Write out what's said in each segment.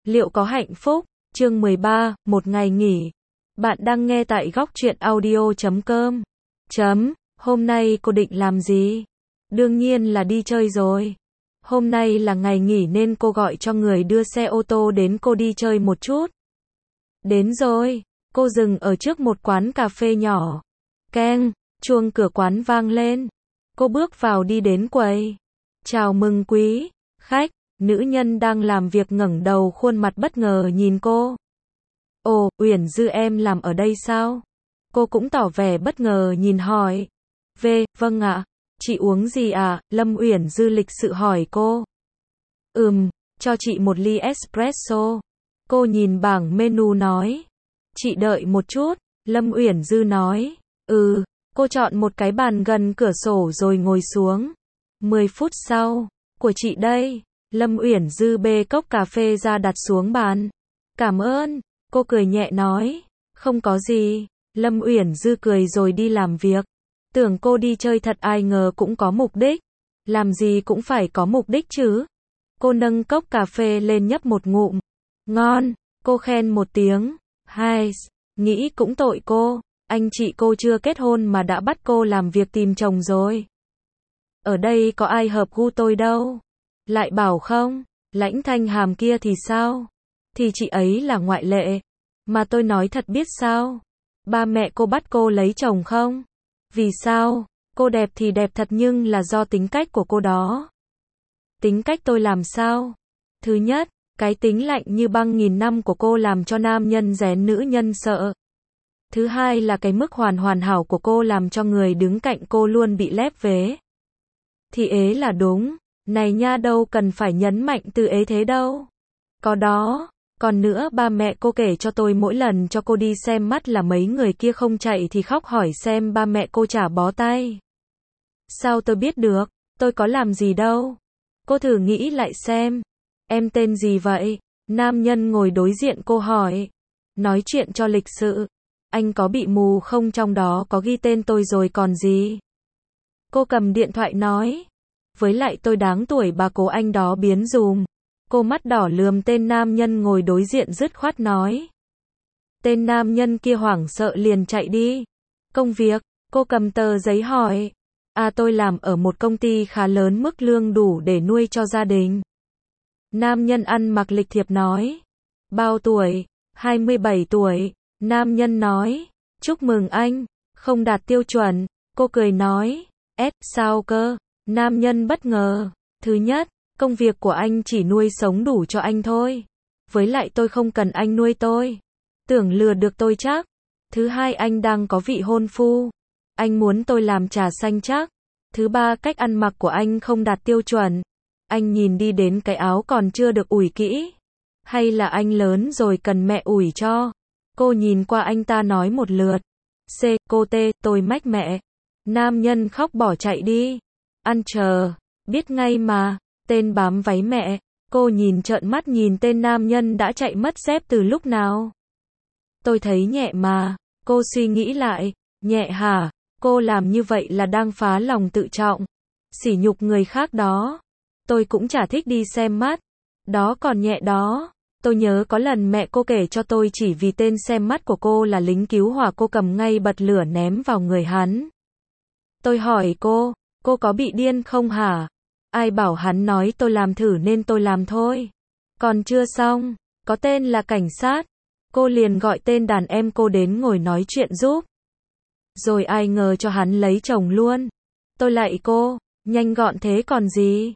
Liệu có hạnh phúc? Chương 13, một ngày nghỉ. Bạn đang nghe tại góc truyện audio.com. Hôm nay cô định làm gì? Đương nhiên là đi chơi rồi. Hôm nay là ngày nghỉ nên cô gọi cho người đưa xe ô tô đến cô đi chơi một chút. Đến rồi, cô dừng ở trước một quán cà phê nhỏ. Keng, chuông cửa quán vang lên. Cô bước vào đi đến quầy. Chào mừng quý khách. Nữ nhân đang làm việc ngẩng đầu khuôn mặt bất ngờ nhìn cô. Ồ, Uyển Dư em làm ở đây sao? Cô cũng tỏ vẻ bất ngờ nhìn hỏi. Vâng ạ. Chị uống gì ạ? Lâm Uyển Dư lịch sự hỏi cô. Cho chị một ly espresso. Cô nhìn bảng menu nói. Chị đợi một chút, Lâm Uyển Dư nói. Cô chọn một cái bàn gần cửa sổ rồi ngồi xuống. 10 phút sau, của chị đây. Lâm Uyển Dư bê cốc cà phê ra đặt xuống bàn. Cảm ơn, cô cười nhẹ nói. Không có gì. Lâm Uyển Dư cười rồi đi làm việc. Tưởng cô đi chơi thật, ai ngờ cũng có mục đích. Làm gì cũng phải có mục đích chứ. Cô nâng cốc cà phê lên nhấp một ngụm. Ngon, cô khen một tiếng. Nghĩ cũng tội cô. Anh chị cô chưa kết hôn mà đã bắt cô làm việc tìm chồng rồi. Ở đây có ai hợp gu tôi đâu. Lại bảo không, Lãnh Thanh Hàm kia thì sao? Thì chị ấy là ngoại lệ. Mà tôi nói thật biết sao? Ba mẹ cô bắt cô lấy chồng không? Vì sao? Cô đẹp thì đẹp thật nhưng là do tính cách của cô đó. Tính cách tôi làm sao? Thứ nhất, cái tính lạnh như băng nghìn năm của cô làm cho nam nhân rén nữ nhân sợ. Thứ hai là cái mức hoàn hảo của cô làm cho người đứng cạnh cô luôn bị lép vế. Thì ế là đúng. Này nha, đâu cần phải nhấn mạnh từ ế thế đâu. Có đó. Còn nữa, ba mẹ cô kể cho tôi mỗi lần cho cô đi xem mắt là mấy người kia không chạy thì khóc, hỏi xem ba mẹ cô chả bó tay. Sao tôi biết được, tôi có làm gì đâu. Cô thử nghĩ lại xem. Em tên gì vậy? Nam nhân ngồi đối diện cô hỏi. Nói chuyện cho lịch sự. Anh có bị mù không, trong đó có ghi tên tôi rồi còn gì. Cô cầm điện thoại nói. Với lại tôi đáng tuổi bà cố anh đó biến dùm. Cô mắt đỏ lườm tên nam nhân ngồi đối diện dứt khoát nói. Tên nam nhân kia hoảng sợ liền chạy đi. Công việc, cô cầm tờ giấy hỏi. Tôi làm ở một công ty khá lớn, mức lương đủ để nuôi cho gia đình. Nam nhân ăn mặc lịch thiệp nói. Bao tuổi? 27 tuổi. Nam nhân nói. Chúc mừng anh, không đạt tiêu chuẩn. Cô cười nói. Sao cơ? Nam nhân bất ngờ. Thứ nhất, công việc của anh chỉ nuôi sống đủ cho anh thôi. Với lại tôi không cần anh nuôi tôi. Tưởng lừa được tôi chắc. Thứ hai, anh đang có vị hôn phu. Anh muốn tôi làm trà xanh chắc. Thứ ba, cách ăn mặc của anh không đạt tiêu chuẩn. Anh nhìn đi đến cái áo còn chưa được ủi kỹ. Hay là anh lớn rồi cần mẹ ủi cho. Cô nhìn qua anh ta nói một lượt. Cô tôi mách mẹ. Nam nhân khóc bỏ chạy đi. Ăn chờ, biết ngay mà, tên bám váy mẹ. Cô nhìn trợn mắt nhìn tên nam nhân đã chạy mất dép từ lúc nào. Tôi thấy nhẹ mà. Cô suy nghĩ lại. Nhẹ hả? Cô làm như vậy là đang phá lòng tự trọng, sỉ nhục người khác đó. Tôi cũng chả thích đi xem mắt. Đó còn nhẹ đó. Tôi nhớ có lần mẹ cô kể cho tôi chỉ vì tên xem mắt của cô là lính cứu hỏa, cô cầm ngay bật lửa ném vào người hắn. Tôi hỏi cô có bị điên không hả? Ai bảo hắn nói tôi làm thử nên tôi làm thôi. Còn chưa xong, có tên là cảnh sát. Cô liền gọi tên đàn em cô đến ngồi nói chuyện giúp. Rồi ai ngờ cho hắn lấy chồng luôn. Tôi lạy cô, nhanh gọn thế còn gì.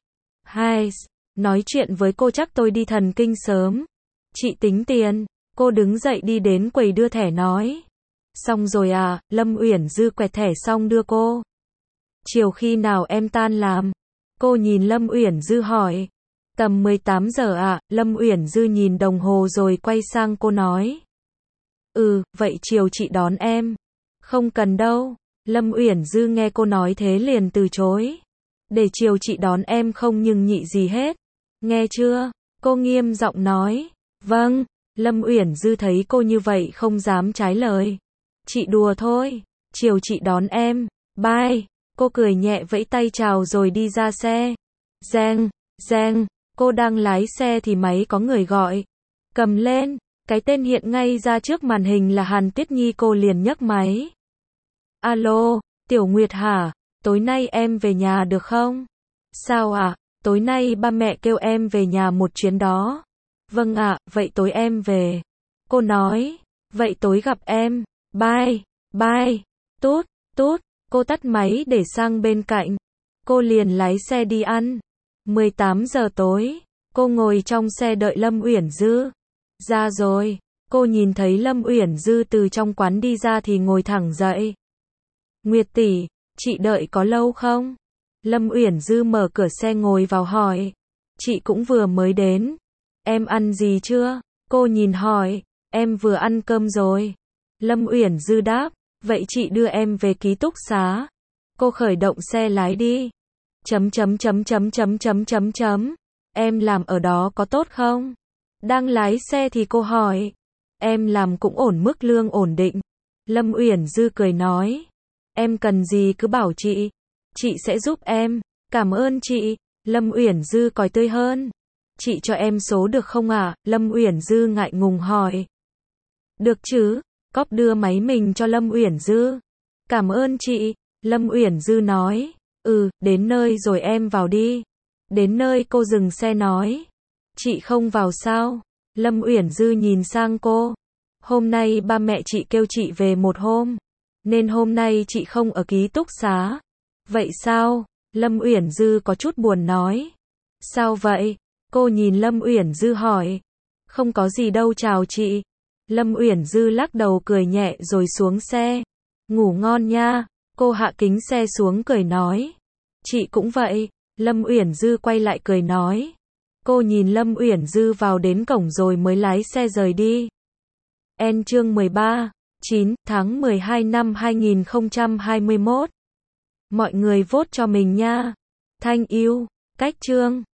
Nói chuyện với cô chắc tôi đi thần kinh sớm. Chị tính tiền. Cô đứng dậy đi đến quầy đưa thẻ nói. Xong rồi à? Lâm Uyển Dư quẹt thẻ xong đưa cô. Chiều khi nào em tan làm? Cô nhìn Lâm Uyển Dư hỏi. Tầm 18 giờ ạ. Lâm Uyển Dư nhìn đồng hồ rồi quay sang cô nói. Vậy chiều chị đón em. Không cần đâu. Lâm Uyển Dư nghe cô nói thế liền từ chối. Để chiều chị đón em không nhưng nhị gì hết. Nghe chưa? Cô nghiêm giọng nói. Vâng. Lâm Uyển Dư thấy cô như vậy không dám trái lời. Chị đùa thôi. Chiều chị đón em. Bye. Cô cười nhẹ vẫy tay chào rồi đi ra xe. Reng, cô đang lái xe thì máy có người gọi. cầm lên. Cái tên hiện ngay ra trước màn hình là Hàn Tuyết Nhi, cô liền nhấc máy. Alo, Tiểu Nguyệt hả? Tối nay em về nhà được không? Sao ạ? Tối nay ba mẹ kêu em về nhà một chuyến đó. Vâng ạ, vậy tối em về. Cô nói, vậy tối gặp em. Bye, bye. Tút, tút, cô tắt máy để sang bên cạnh. Cô liền lái xe đi ăn. 18 giờ tối, cô ngồi trong xe đợi Lâm Uyển Dư. Ra rồi, cô nhìn thấy Lâm Uyển Dư từ trong quán đi ra thì ngồi thẳng dậy. Nguyệt tỷ, chị đợi có lâu không? Lâm Uyển Dư mở cửa xe ngồi vào hỏi. Chị cũng vừa mới đến. Em ăn gì chưa? Cô nhìn hỏi. Em vừa ăn cơm rồi. Lâm Uyển Dư đáp. Vậy chị đưa em về ký túc xá. Cô khởi động xe lái đi. Em làm ở đó có tốt không? Đang lái xe thì cô hỏi. Em làm cũng ổn, mức lương ổn định. Lâm Uyển Dư cười nói. Em cần gì cứ bảo chị sẽ giúp em. Cảm ơn chị. Lâm Uyển Dư còi tươi hơn. Chị cho em số được không ạ? Lâm Uyển Dư ngại ngùng hỏi. Được chứ? Cóp đưa máy mình cho Lâm Uyển Dư. Cảm ơn chị. Lâm Uyển Dư nói. Đến nơi rồi em vào đi. Đến nơi cô dừng xe nói. Chị không vào sao? Lâm Uyển Dư nhìn sang cô. Hôm nay ba mẹ chị kêu chị về một hôm. Nên hôm nay chị không ở ký túc xá. Vậy sao? Lâm Uyển Dư có chút buồn nói. Sao vậy? Cô nhìn Lâm Uyển Dư hỏi. Không có gì đâu, chào chị. Lâm Uyển Dư lắc đầu cười nhẹ rồi xuống xe. Ngủ ngon nha. Cô hạ kính xe xuống cười nói. Chị cũng vậy. Lâm Uyển Dư quay lại cười nói. Cô nhìn Lâm Uyển Dư vào đến cổng rồi mới lái xe rời đi. Chương 13, 9 tháng 12 năm 2021. Mọi người vote cho mình nha. Thanh yêu, cách chương.